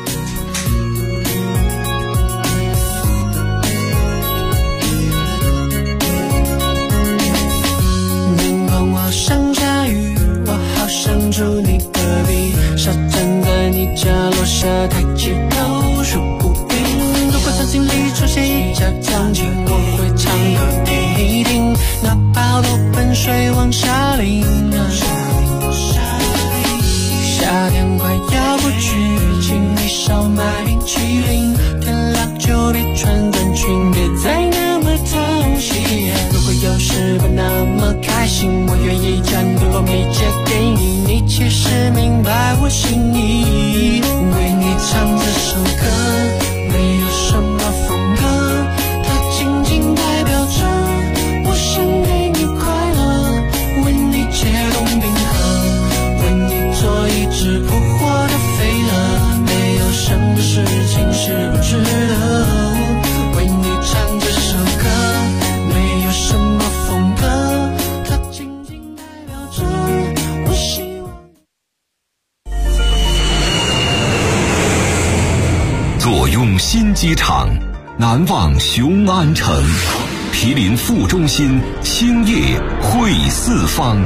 明晃好像下雨，我好想住你隔壁，沙站在你家楼下，抬起头数不平。如果场景里出现一架钢琴，我会唱歌给你听，哪怕多盆水往下淋。夏天快要过去，请你少买冰淇淋，天亮就别穿短裙，别再那么讨喜。如果有时不那么开心，我愿意将灯光媒介给你，你其实明白我心意。为你唱这首歌，没有什么风格，它仅仅代表着我想给你快乐，为你解冻冰河，为你做一只扑火的飞蛾，没有什么事情是不值得。为你唱这首歌，没有什么风格，它仅仅代表着我希望。 坐拥新机场，难忘雄安城，毗邻副中心，兴业汇四方。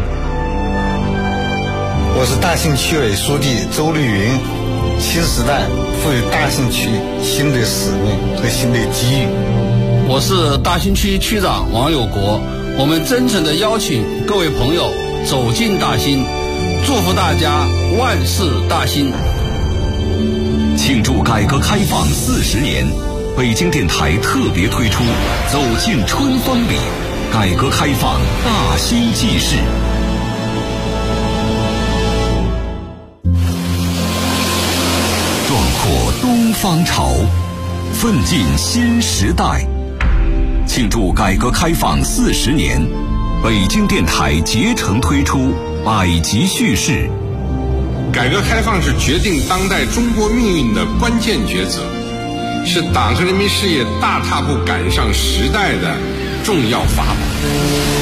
我是大兴区委书记周绿云。新时代赋予大兴区新的使命和新的机遇。 我是大兴区区长王有国。我们真诚地邀请各位朋友走进大兴，祝福大家万事大兴。 庆祝改革开放40年，北京电台特别推出走进春风里，改革开放大兴纪事。壮阔东方潮，奋进新时代。庆祝改革开放40年，北京电台竭诚推出百集叙事。 改革开放是决定当代中国命运的关键抉择，是党和人民事业大踏步赶上时代的重要法宝。